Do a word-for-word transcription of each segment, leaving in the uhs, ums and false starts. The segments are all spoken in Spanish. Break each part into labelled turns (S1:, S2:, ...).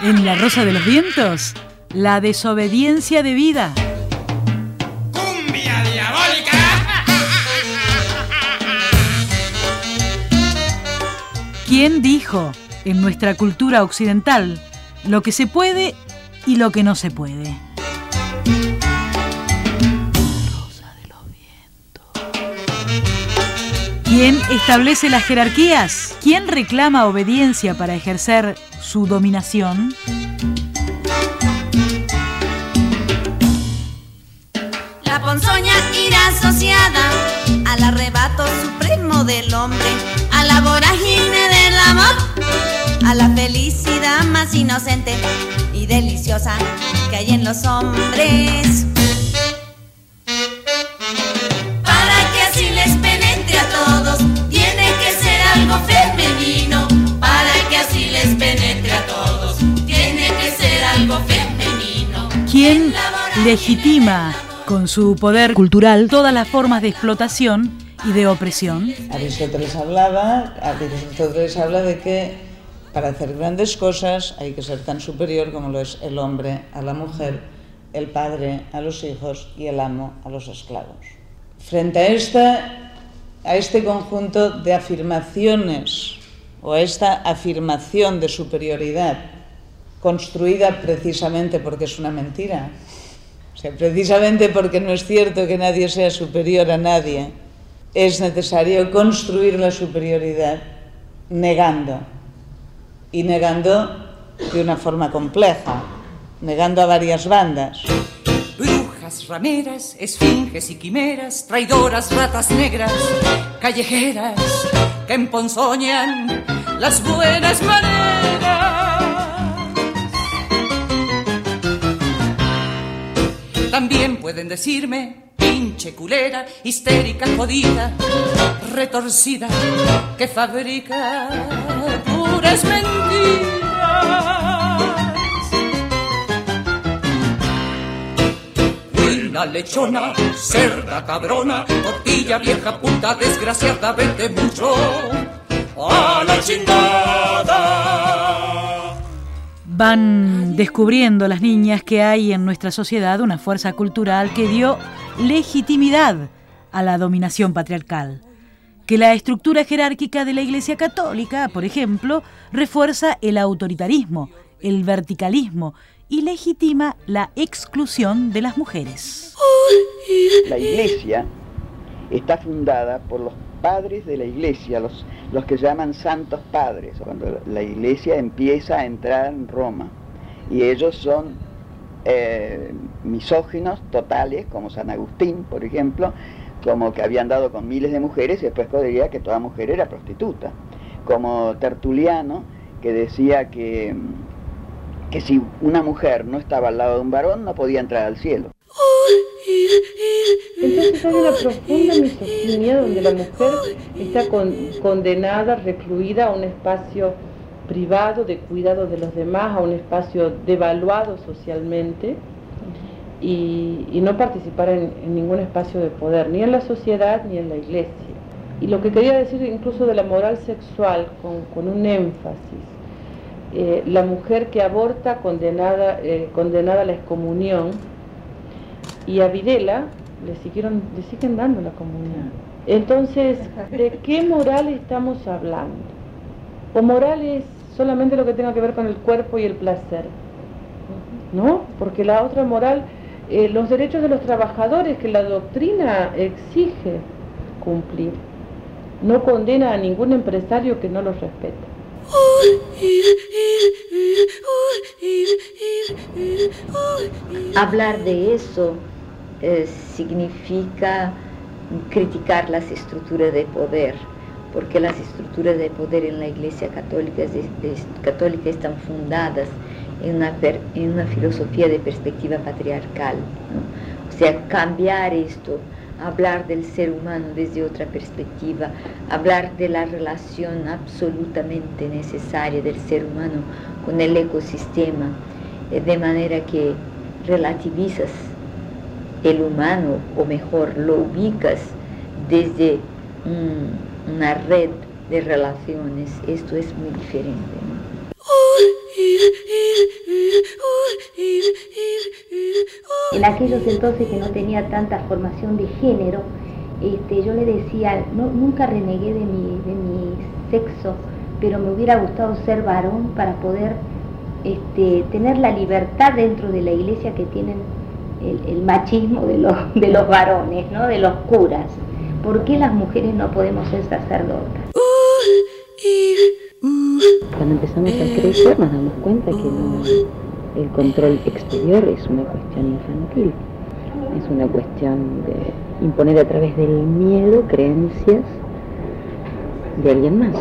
S1: En La Rosa de los Vientos, la desobediencia de vida.
S2: ¡Cumbia diabólica!
S1: ¿Quién dijo en nuestra cultura occidental lo que se puede y lo que no se puede? Rosa de los Vientos. ¿Quién establece las jerarquías? ¿Quién reclama obediencia para ejercer su dominación?
S3: La ponzoña irá asociada al arrebato supremo del hombre, a la vorágine del amor, a la felicidad más inocente y deliciosa que hay en los hombres. Para que así les penetre a todos, tiene que ser algo femenino. Para que así les penetre a todos, tiene que ser algo femenino.
S1: ¿Quién legitima con su poder cultural todas las formas de explotación y de opresión?
S4: Aristóteles hablaba, Aristóteles habla de que para hacer grandes cosas hay que ser tan superior como lo es el hombre a la mujer, el padre a los hijos y el amo a los esclavos. Frente a, esta, a este conjunto de afirmaciones o a esta afirmación de superioridad construida precisamente porque es una mentira, o sea, precisamente porque no es cierto que nadie sea superior a nadie, es necesario construir la superioridad negando, y negando de una forma compleja, negando a varias bandas.
S5: Brujas, rameras, esfinges y quimeras, traidoras, ratas negras, callejeras, que emponzoñan las buenas maneras. También pueden decirme pinche culera, histérica, jodida, retorcida, que fabrica puras mentiras. Buena lechona, cerda cabrona, tortilla vieja, puta desgraciada, vete mucho a la chingada.
S1: Van descubriendo las niñas que hay en nuestra sociedad una fuerza cultural que dio legitimidad a la dominación patriarcal, que la estructura jerárquica de la Iglesia Católica, por ejemplo, refuerza el autoritarismo, el verticalismo y legitima la exclusión de las mujeres.
S6: La Iglesia está fundada por los padres de la Iglesia, los, los que llaman santos padres, cuando la Iglesia empieza a entrar en Roma, y ellos son eh, misóginos totales, como San Agustín, por ejemplo, como que habían dado con miles de mujeres y después diría que toda mujer era prostituta, como Tertuliano, que decía que, que si una mujer no estaba al lado de un varón no podía entrar al cielo.
S7: Entonces hay una profunda misoginia donde la mujer está con, condenada, recluida a un espacio privado de cuidado de los demás, a un espacio devaluado socialmente y, y no participar en, en ningún espacio de poder, ni en la sociedad ni en la Iglesia. Y lo que quería decir incluso de la moral sexual con, con un énfasis, eh, la mujer que aborta condenada, eh, condenada a la excomunión, y a Videla le, siguieron, le siguen dando la comunión. Entonces, ¿de qué moral estamos hablando? ¿O moral es solamente lo que tenga que ver con el cuerpo y el placer? ¿No? Porque la otra moral, eh, los derechos de los trabajadores que la doctrina exige cumplir, no condena a ningún empresario que no los respete.
S8: Hablar de eso eh, significa criticar las estructuras de poder, porque las estructuras de poder en la Iglesia Católica, es, es, católica están fundadas en una, per, en una filosofía de perspectiva patriarcal, ¿no? O sea, cambiar esto, hablar del ser humano desde otra perspectiva, hablar de la relación absolutamente necesaria del ser humano con el ecosistema, eh, de manera que relativizas el humano, o mejor, lo ubicas desde un, una red de relaciones. Esto es muy diferente, ¿no?
S2: En aquellos entonces que no tenía tanta formación de género, este, yo le decía, no, nunca renegué de mi, de mi sexo, pero me hubiera gustado ser varón para poder este, tener la libertad dentro de la iglesia que tienen el, el machismo de los, de los varones, ¿no? De los curas. ¿Por qué las mujeres no podemos ser sacerdotas?
S9: Cuando empezamos a crecer nos damos cuenta que no, el control exterior es una cuestión infantil, es una cuestión de imponer a través del miedo creencias de alguien más.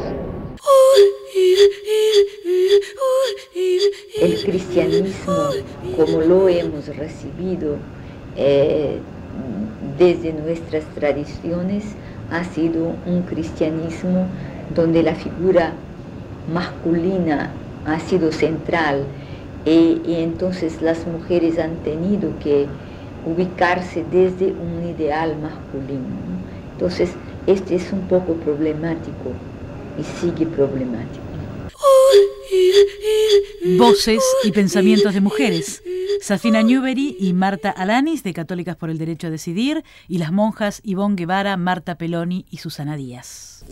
S8: El cristianismo, como lo hemos recibido eh, desde nuestras tradiciones, ha sido un cristianismo donde la figura masculina ha sido central y, y entonces las mujeres han tenido que ubicarse desde un ideal masculino. Entonces, este es un poco problemático y sigue problemático.
S1: Voces y pensamientos de mujeres. Safina Newbery y Marta Alanis, de Católicas por el Derecho a Decidir, y las monjas Ivonne Guevara, Marta Peloni y Susana Díaz.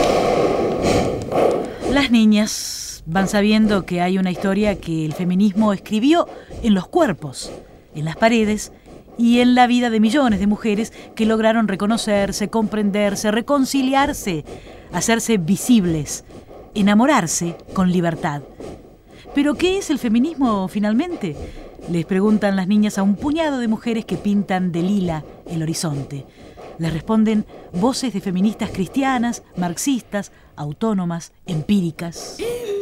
S1: Las niñas van sabiendo que hay una historia que el feminismo escribió en los cuerpos, en las paredes y en la vida de millones de mujeres que lograron reconocerse, comprenderse, reconciliarse, hacerse visibles, enamorarse con libertad. ¿Pero qué es el feminismo finalmente? Les preguntan las niñas a un puñado de mujeres que pintan de lila el horizonte. Les responden voces de feministas cristianas, marxistas, autónomas, empíricas.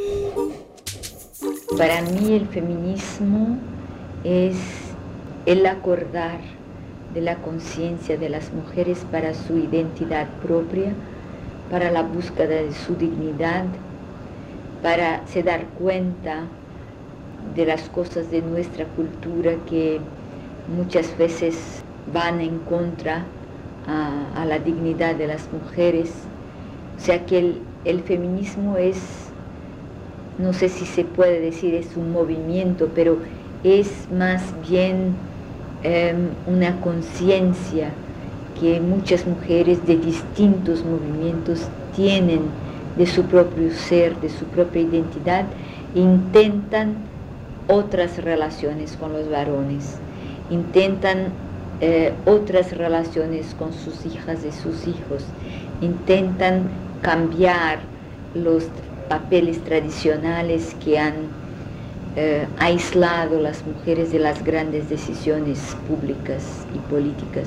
S8: Para mí el feminismo es el acordar de la conciencia de las mujeres para su identidad propia, para la búsqueda de su dignidad, para se dar cuenta de las cosas de nuestra cultura que muchas veces van en contra a, a la dignidad de las mujeres. O sea que el, el feminismo es, no sé si se puede decir es un movimiento, pero es más bien eh, una conciencia que muchas mujeres de distintos movimientos tienen de su propio ser, de su propia identidad, intentan otras relaciones con los varones, intentan eh, otras relaciones con sus hijas y sus hijos, intentan cambiar los papeles tradicionales que han eh, aislado a las mujeres de las grandes decisiones públicas y políticas.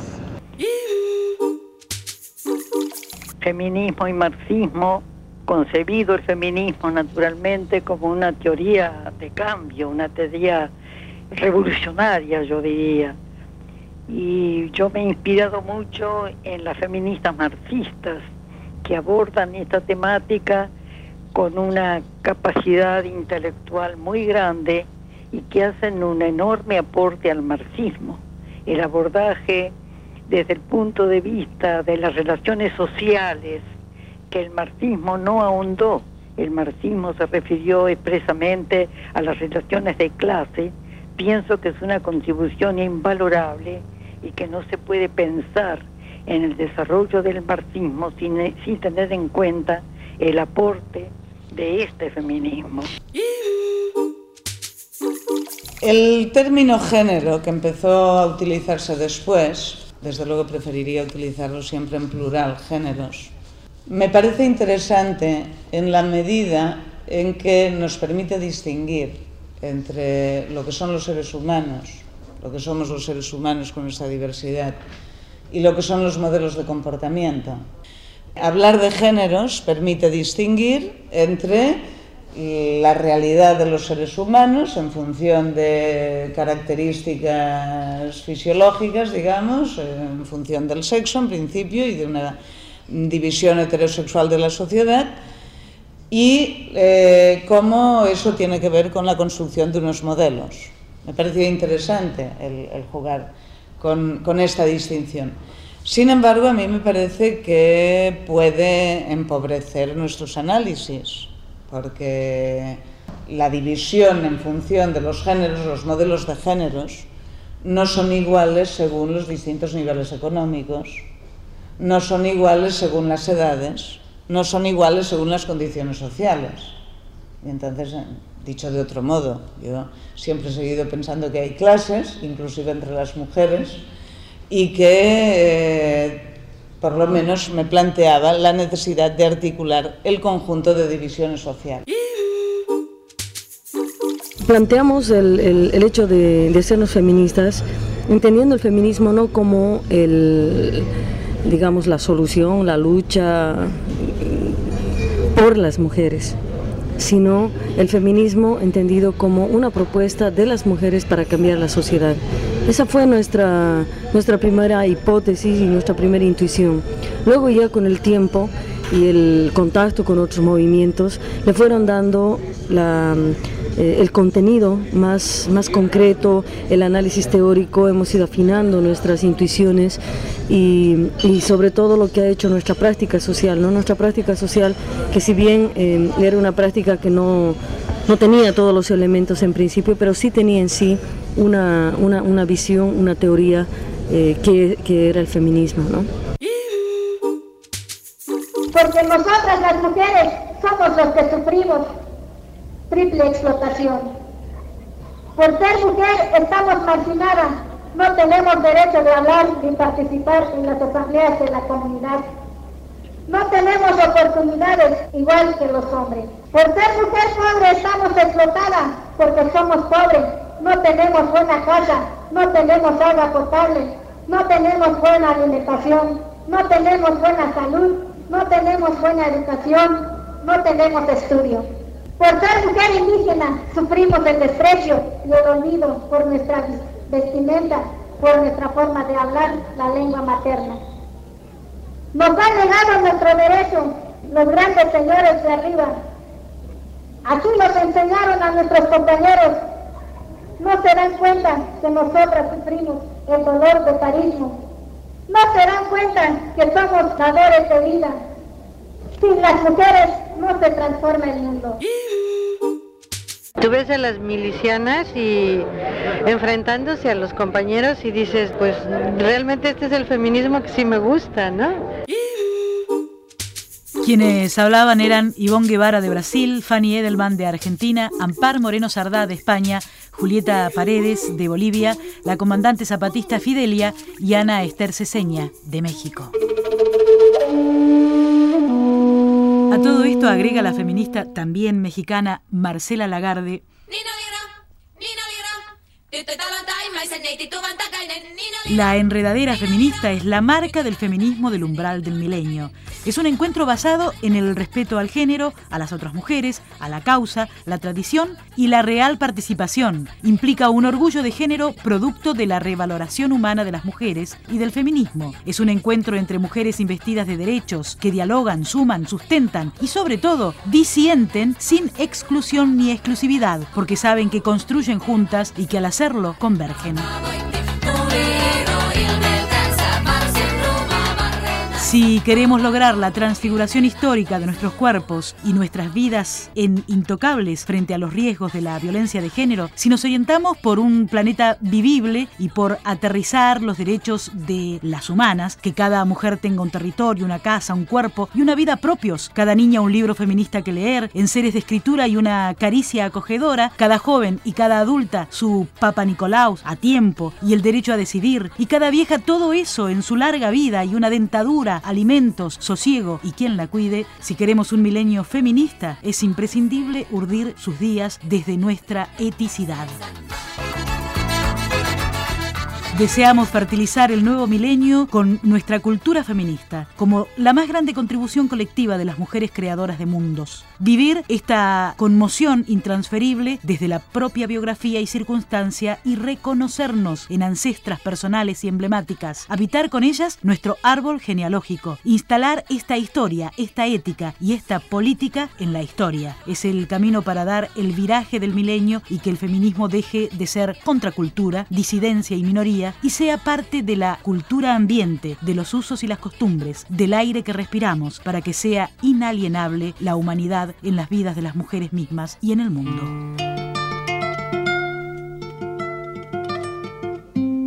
S10: Feminismo y marxismo, concebido el feminismo naturalmente como una teoría de cambio, una teoría revolucionaria, yo diría. Y yo me he inspirado mucho en las feministas marxistas que abordan esta temática con una capacidad intelectual muy grande y que hacen un enorme aporte al marxismo. El abordaje desde el punto de vista de las relaciones sociales, que el marxismo no ahondó. El marxismo se refirió expresamente a las relaciones de clase. Pienso que es una contribución invalorable y que no se puede pensar en el desarrollo del marxismo sin, sin tener en cuenta el aporte de este feminismo.
S4: El término género, que empezó a utilizarse después, desde luego preferiría utilizarlo siempre en plural, géneros, me parece interesante en la medida en que nos permite distinguir entre lo que son los seres humanos, lo que somos los seres humanos con nuestra diversidad, y lo que son los modelos de comportamiento. Hablar de géneros permite distinguir entre la realidad de los seres humanos en función de características fisiológicas, digamos, en función del sexo en principio y de una división heterosexual de la sociedad, y eh, cómo eso tiene que ver con la construcción de unos modelos. Me parecía interesante el, el jugar con, con esta distinción. Sin embargo, a mí me parece que puede empobrecer nuestros análisis, porque la división en función de los géneros, los modelos de géneros, no son iguales según los distintos niveles económicos, no son iguales según las edades, no son iguales según las condiciones sociales. Y entonces, dicho de otro modo, yo siempre he seguido pensando que hay clases, inclusive entre las mujeres, y que eh, por lo menos me planteaba la necesidad de articular el conjunto de divisiones sociales.
S11: Planteamos el, el, el hecho de, de sernos feministas, entendiendo el feminismo no como el, digamos, la solución, la lucha por las mujeres, sino el feminismo entendido como una propuesta de las mujeres para cambiar la sociedad. Esa fue nuestra, nuestra primera hipótesis y nuestra primera intuición. Luego ya con el tiempo y el contacto con otros movimientos le fueron dando la... Eh, el contenido más, más concreto, el análisis teórico, hemos ido afinando nuestras intuiciones y, y sobre todo lo que ha hecho nuestra práctica social, ¿no? Nuestra práctica social, que si bien eh, era una práctica que no, no tenía todos los elementos en principio, pero sí tenía en sí una, una, una visión, una teoría eh, que, que era el feminismo, ¿no?
S12: Porque nosotras las mujeres somos los que sufrimos triple explotación. Por ser mujer estamos marginadas, no tenemos derecho de hablar ni participar en las asambleas de la comunidad. No tenemos oportunidades igual que los hombres. Por ser mujer pobre estamos explotadas porque somos pobres, no tenemos buena casa, no tenemos agua potable, no tenemos buena alimentación, no tenemos buena salud, no tenemos buena educación, no tenemos estudio. Por ser mujer indígena, sufrimos el desprecio y el olvido por nuestra vestimenta, por nuestra forma de hablar la lengua materna. Nos han negado nuestro derecho los grandes señores de arriba. Así nos enseñaron a nuestros compañeros. No se dan cuenta que nosotras sufrimos el dolor de parismo. No se dan cuenta que somos dadores de vida. Sin las mujeres no se transforma el mundo.
S13: Tú ves a las milicianas y enfrentándose a los compañeros y dices, pues realmente este es el feminismo que sí me gusta, ¿no?
S1: Quienes hablaban eran Ivonne Guevara de Brasil, Fanny Edelman de Argentina, Ampar Moreno Sardá de España, Julieta Paredes de Bolivia, la comandante zapatista Fidelia y Ana Esther Ceseña de México. A todo esto agrega la feminista también mexicana Marcela Lagarde. La enredadera feminista es la marca del feminismo del umbral del milenio. Es un encuentro basado en el respeto al género, a las otras mujeres, a la causa, la tradición y la real participación. Implica un orgullo de género producto de la revaloración humana de las mujeres y del feminismo. Es un encuentro entre mujeres investidas de derechos que dialogan, suman, sustentan y sobre todo disienten sin exclusión ni exclusividad, porque saben que construyen juntas y que al hacerlo convergen. Si queremos lograr la transfiguración histórica de nuestros cuerpos y nuestras vidas en intocables frente a los riesgos de la violencia de género, si nos orientamos por un planeta vivible y por aterrizar los derechos de las humanas, que cada mujer tenga un territorio, una casa, un cuerpo y una vida propios, cada niña un libro feminista que leer, enseres de escritura y una caricia acogedora, cada joven y cada adulta su Papa Nicolau a tiempo y el derecho a decidir, y cada vieja todo eso en su larga vida y una dentadura, alimentos, sosiego y quien la cuide. Si queremos un milenio feminista, es imprescindible urdir sus días desde nuestra eticidad. Deseamos fertilizar el nuevo milenio con nuestra cultura feminista, como la más grande contribución colectiva de las mujeres creadoras de mundos. Vivir esta conmoción intransferible desde la propia biografía y circunstancia y reconocernos en ancestras personales y emblemáticas. Habitar con ellas nuestro árbol genealógico. Instalar esta historia, esta ética y esta política en la historia. Es el camino para dar el viraje del milenio y que el feminismo deje de ser contracultura, disidencia y minoría, y sea parte de la cultura ambiente, de los usos y las costumbres, del aire que respiramos, para que sea inalienable la humanidad en las vidas de las mujeres mismas y en el mundo.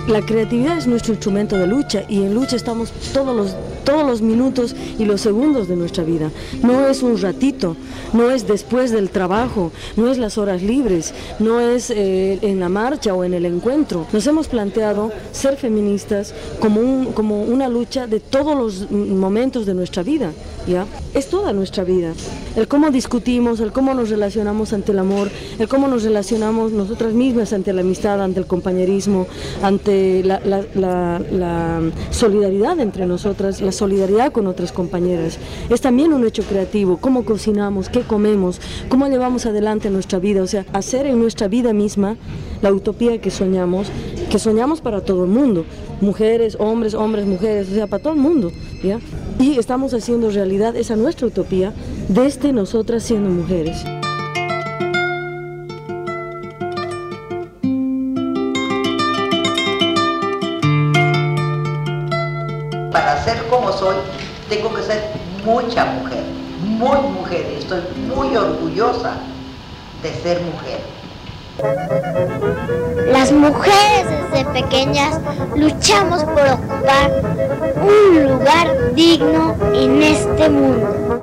S11: la creatividad es nuestro instrumento de lucha y en lucha estamos todos los, todos los minutos y los segundos de nuestra vida. No es un ratito, no es después del trabajo, no es las horas libres, no es eh, en la marcha o en el encuentro. Nos hemos planteado ser feministas como, un, como una lucha de todos los momentos de nuestra vida, ¿ya? Es toda nuestra vida. El cómo discutimos, el cómo nos relacionamos ante el amor, el cómo nos relacionamos nosotras mismas ante la amistad, ante el compañerismo, ante la, la, la, la solidaridad entre nosotras, la solidaridad con otras compañeras. Es también un hecho creativo, cómo cocinamos, qué comemos, cómo llevamos adelante nuestra vida, o sea, hacer en nuestra vida misma la utopía que soñamos, que soñamos para todo el mundo, mujeres, hombres, hombres, mujeres, o sea, para todo el mundo, ¿ya? Y estamos haciendo realidad esa nuestra utopía desde nosotras siendo mujeres.
S14: Para ser como soy, tengo que ser mucha mujer, muy mujer, y estoy muy orgullosa de ser mujer.
S15: Las mujeres desde pequeñas luchamos por ocupar un lugar digno en este mundo.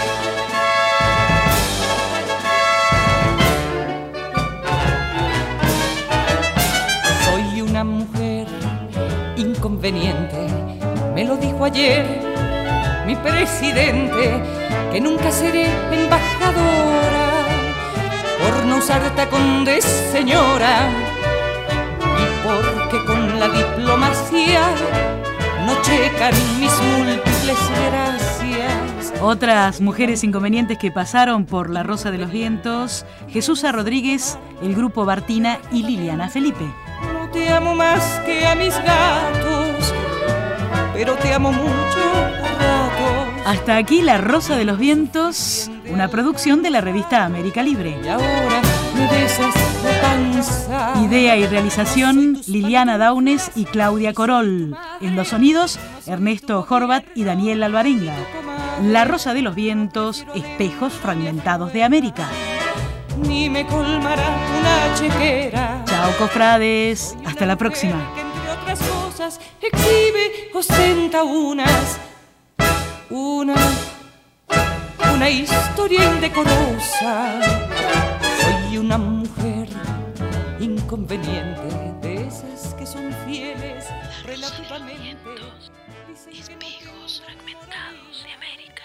S5: Soy una mujer inconveniente, me lo dijo ayer mi presidente, que nunca seré embajadora por no usar tacón de señora y porque con la diplomacia no checan mis múltiples gracias.
S1: Otras mujeres inconvenientes que pasaron por La Rosa de los Vientos: Jesusa Rodríguez, el grupo Bartina y Liliana Felipe.
S5: No te amo más que a mis gatos, pero te amo mucho por ratos.
S1: Hasta aquí La Rosa de los Vientos, una producción de la revista América Libre.
S5: Y ahora me besas la panza.
S1: Idea y realización, Liliana Daunes y Claudia Corol. En los sonidos, Ernesto Horvat y Daniel Alvarenga. La Rosa de los Vientos, espejos fragmentados de América.
S5: Ni me colmará una chequera.
S1: Chao, cofrades. Hasta la próxima.
S5: Entre otras cosas, exhibe, ostenta unas, una, una historia indecorosa. Soy una mujer inconveniente, de esas que son fieles relativamente.
S16: Espejos fragmentados de América.